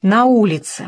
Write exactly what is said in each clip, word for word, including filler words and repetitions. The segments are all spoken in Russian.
На улице.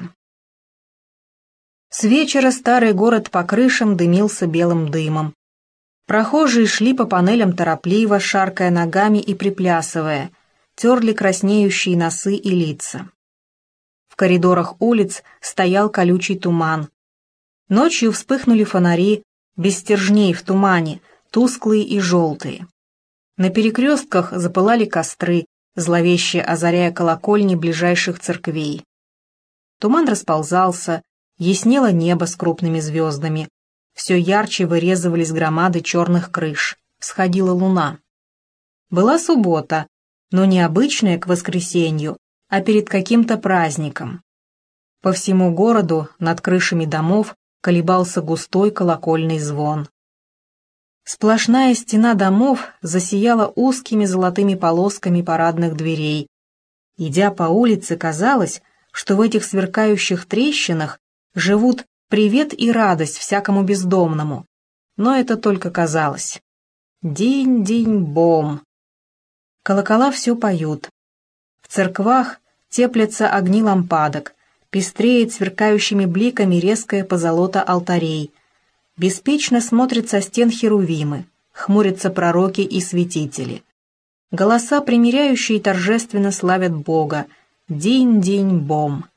С вечера старый город по крышам дымился белым дымом. Прохожие шли по панелям торопливо, шаркая ногами и приплясывая, терли краснеющие носы и лица. В коридорах улиц стоял колючий туман. Ночью вспыхнули фонари, без стержней в тумане, тусклые и желтые. На перекрестках запылали костры, зловеще озаряя колокольни ближайших церквей. Туман расползался, яснело небо с крупными звездами, все ярче вырезывались громады черных крыш, всходила луна. Была суббота, но не обычная к воскресенью, а перед каким-то праздником. По всему городу над крышами домов колебался густой колокольный звон. Сплошная стена домов засияла узкими золотыми полосками парадных дверей. Идя по улице, казалось, что в этих сверкающих трещинах живут привет и радость всякому бездомному. Но это только казалось. Динь-динь-бом. Колокола все поют. В церквах теплятся огни лампадок, пестреет сверкающими бликами резкое позолота алтарей. Беспечно смотрят со стен херувимы, хмурятся пророки и святители. Голоса, примиряющие, торжественно славят Бога. Динь-динь-бом.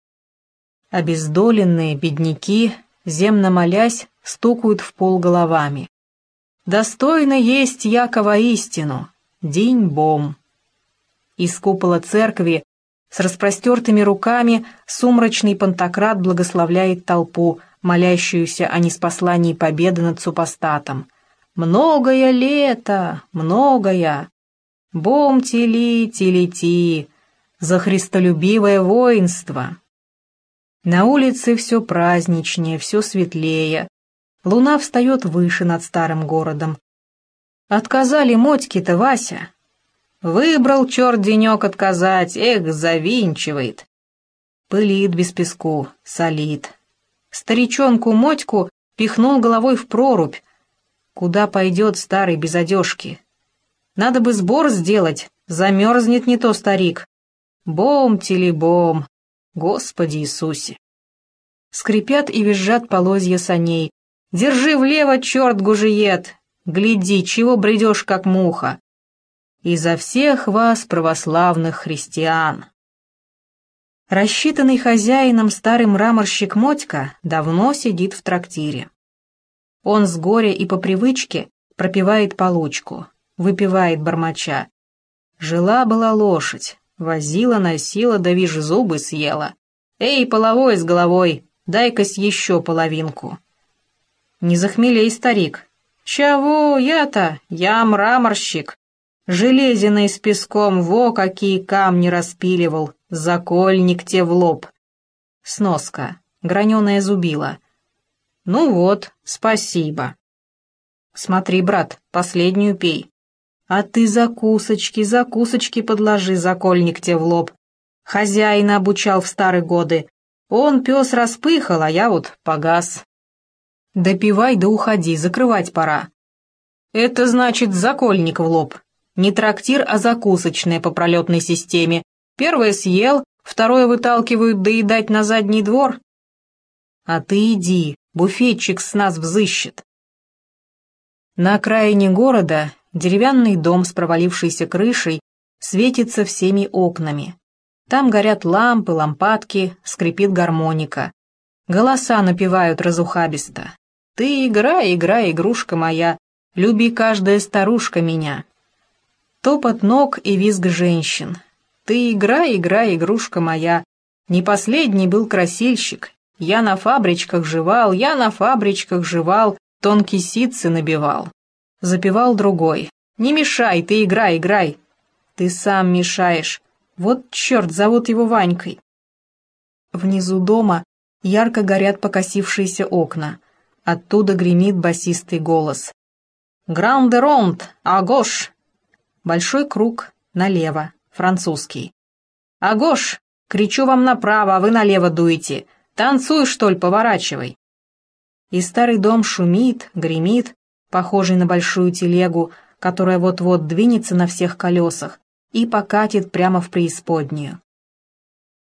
Обездоленные бедняки, земно молясь, стукают в пол головами. «Достойно есть Якова истину! Динь-бом!» Из купола церкви с распростертыми руками сумрачный Пантократ благословляет толпу, молящуюся о ниспослании победы над супостатом. «Многое лето! Многое! Бом-тили-тили-ти! За христолюбивое воинство!» На улице все праздничнее, все светлее. Луна встает выше над старым городом. Отказали мотьки-то, Вася. Выбрал черт денек отказать, эх, завинчивает. Пылит без песку, солит. Старичонку Мотьку пихнул головой в прорубь. Куда пойдет старый без одежки? Надо бы сбор сделать, замерзнет не то старик. Бом-тили-бом, Господи Иисусе! Скрипят и визжат полозья саней. Держи влево, черт гужиет! Гляди, чего бредешь, как муха! Изо всех вас, православных христиан! Рассчитанный хозяином старый мраморщик Мотька давно сидит в трактире. Он с горя и по привычке пропивает получку, выпивает бормоча. Жила-была лошадь, возила-носила, да вишь, зубы съела. Эй, половой с головой, дай-кась еще половинку. Не захмелей, старик. Чего я-то? Я мраморщик. Железиной с песком во какие камни распиливал, закольник те в лоб. Сноска. Граненая зубила. Ну вот, спасибо. Смотри, брат, последнюю пей. А ты закусочки, закусочки подложи, закольник те в лоб. Хозяина обучал в старые годы. Он, пес, распыхал, а я вот погас. Допивай да уходи, закрывать пора. Это значит закольник в лоб. Не трактир, а закусочная по пролетной системе. Первое съел, второе выталкивают доедать на задний двор. А ты иди, буфетчик с нас взыщет. На окраине города деревянный дом с провалившейся крышей светится всеми окнами. Там горят лампы, лампадки, скрипит гармоника. Голоса напевают разухабисто. «Ты играй, играй, игрушка моя, люби каждая старушка меня». Топот ног и визг женщин. «Ты играй, играй, игрушка моя, не последний был красильщик. Я на фабричках жевал, я на фабричках жевал, тонкие ситцы набивал». Запевал другой. «Не мешай, ты играй, играй». «Ты сам мешаешь. Вот черт, зовут его Ванькой». Внизу дома ярко горят покосившиеся окна. Оттуда гремит басистый голос. «Гран-де-ронд, агош!» Большой круг, налево, французский. «Агош! Кричу вам направо, а вы налево дуете. Танцуй, что ли, поворачивай!» И старый дом шумит, гремит, похожий на большую телегу, которая вот-вот двинется на всех колесах и покатит прямо в преисподнюю.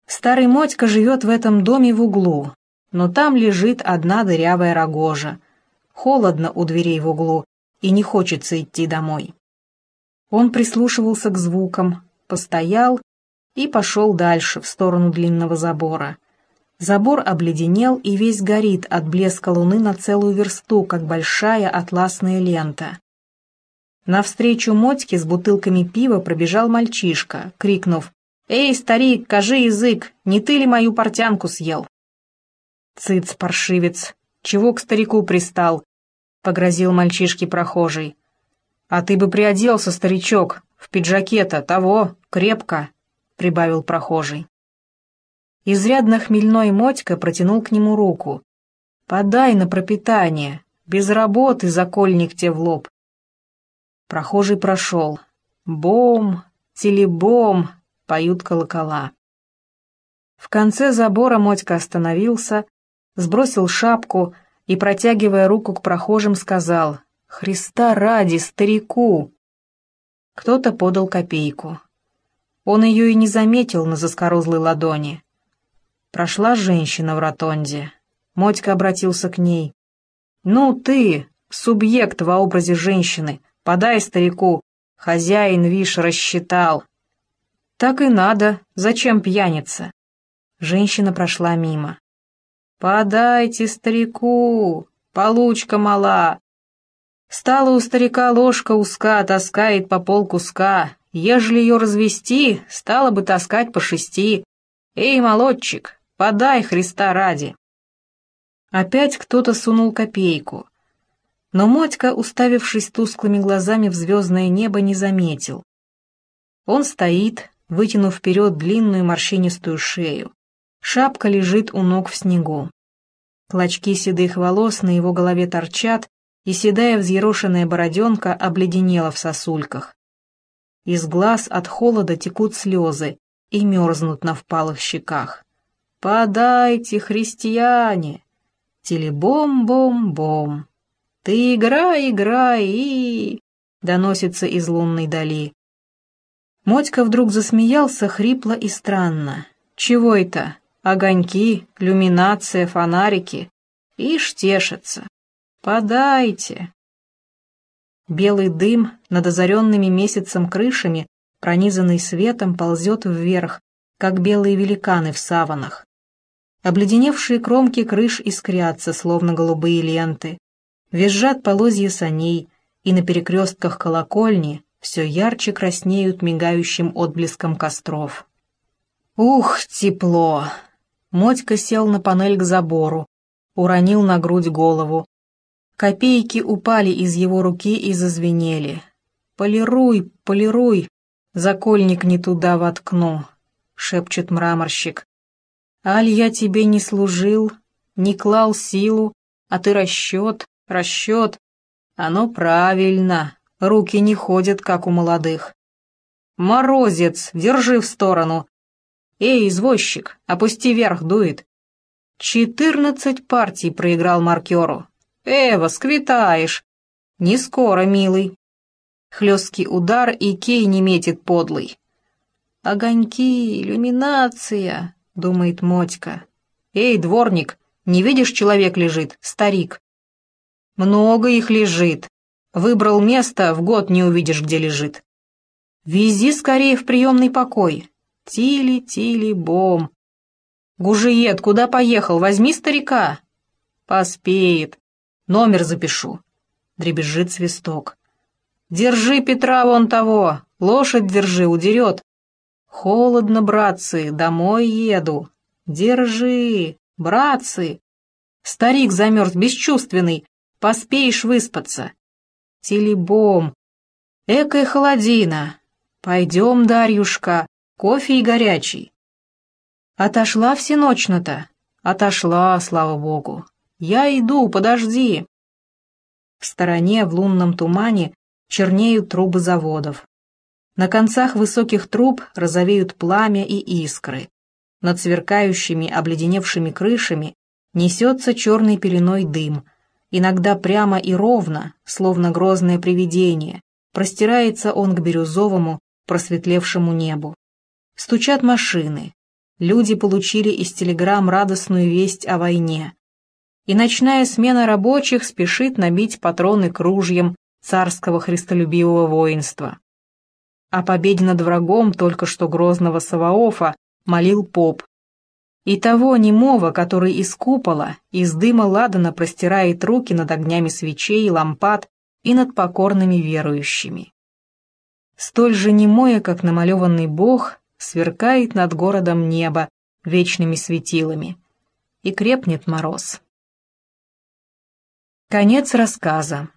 Старый Мотька живет в этом доме в углу, но там лежит одна дырявая рогожа. Холодно у дверей в углу, и не хочется идти домой. Он прислушивался к звукам, постоял и пошел дальше, в сторону длинного забора. Забор обледенел и весь горит от блеска луны на целую версту, как большая атласная лента. Навстречу Мотьке с бутылками пива пробежал мальчишка, крикнув: «Эй, старик, кажи язык, не ты ли мою портянку съел?» «Цыц, паршивец, чего к старику пристал?» — погрозил мальчишке прохожий. «А ты бы приоделся, старичок, в пиджаке-то, того, крепко», — прибавил прохожий. Изрядно хмельной Мотька протянул к нему руку. «Подай на пропитание, без работы закольник тебе в лоб». Прохожий прошел. «Бом, телебом», — поют колокола. В конце забора Мотька остановился, сбросил шапку и, протягивая руку к прохожим, сказал: «Христа ради, старику!» Кто-то подал копейку. Он ее и не заметил на заскорузлой ладони. Прошла женщина в ротонде. Мотька обратился к ней. «Ну ты, субъект во образе женщины, подай старику, хозяин, вишь, рассчитал». «Так и надо, зачем пьяница?» Женщина прошла мимо. «Подайте старику, получка мала». Стала у старика ложка узка, таскает по полкуска. Ежели ее развести, стало бы таскать по шести. Эй, молодчик, подай Христа ради. Опять кто-то сунул копейку. Но Мотька, уставившись тусклыми глазами в звездное небо, не заметил. Он стоит, вытянув вперед длинную морщинистую шею. Шапка лежит у ног в снегу. Клочки седых волос на его голове торчат, и седая взъерошенная бороденка обледенела в сосульках. Из глаз от холода текут слезы и мерзнут на впалых щеках. «Подайте, христиане!» Телебом-бом-бом. «Ты играй, играй, и...» доносится из лунной дали. Мотька вдруг засмеялся хрипло и странно. «Чего это? Огоньки, иллюминация, фонарики. Ишь тешится. Подайте!» Белый дым над озаренными месяцем крышами, пронизанный светом, ползет вверх, как белые великаны в саванах. Обледеневшие кромки крыш искрятся, словно голубые ленты. Визжат полозья саней, и на перекрестках колокольни все ярче краснеют мигающим отблеском костров. Ух, тепло! Мотька сел на панель к забору, уронил на грудь голову. Копейки упали из его руки и зазвенели. «Полируй, полируй, закольник не туда воткну», — шепчет мраморщик. «Аль я тебе не служил, не клал силу, а ты расчет, расчет. Оно правильно, руки не ходят, как у молодых. Морозец, держи в сторону. Эй, извозчик, опусти вверх, дует. Четырнадцать партий проиграл маркеру. Эва, сквитаешь. Не скоро, милый». Хлесткий удар, и кей не метит подлый. «Огоньки, иллюминация», — думает Мотька. «Эй, дворник, не видишь, человек лежит, старик?» «Много их лежит. Выбрал место, в год не увидишь, где лежит. Вези скорее в приемный покой. Тили-тили-бом. Гужиет, куда поехал? Возьми старика». «Поспеет. Номер запишу». Дребезжит свисток. «Держи Петра вон того, лошадь держи, удерет». «Холодно, братцы, домой еду». «Держи, братцы». «Старик замерз, бесчувственный, поспеешь выспаться». «Телебом». «Экая холодина». «Пойдем, Дарьюшка, кофе и горячий». «Отошла всеночно-то?» «Отошла, слава богу». «Я иду, подожди». В стороне, в лунном тумане, чернеют трубы заводов. На концах высоких труб розовеют пламя и искры. Над сверкающими, обледеневшими крышами несется черной пеленой дым. Иногда прямо и ровно, словно грозное привидение, простирается он к бирюзовому, просветлевшему небу. Стучат машины. люди получили из телеграмм радостную весть о войне. И ночная смена рабочих спешит набить патроны к ружьям царского христолюбивого воинства. О победе над врагом только что грозного Саваофа молил поп. И того немого, который из купола, из дыма ладана простирает руки над огнями свечей, лампад и над покорными верующими. Столь же немое, как намалеванный Бог, сверкает над городом небо вечными светилами, и крепнет мороз. Конец рассказа.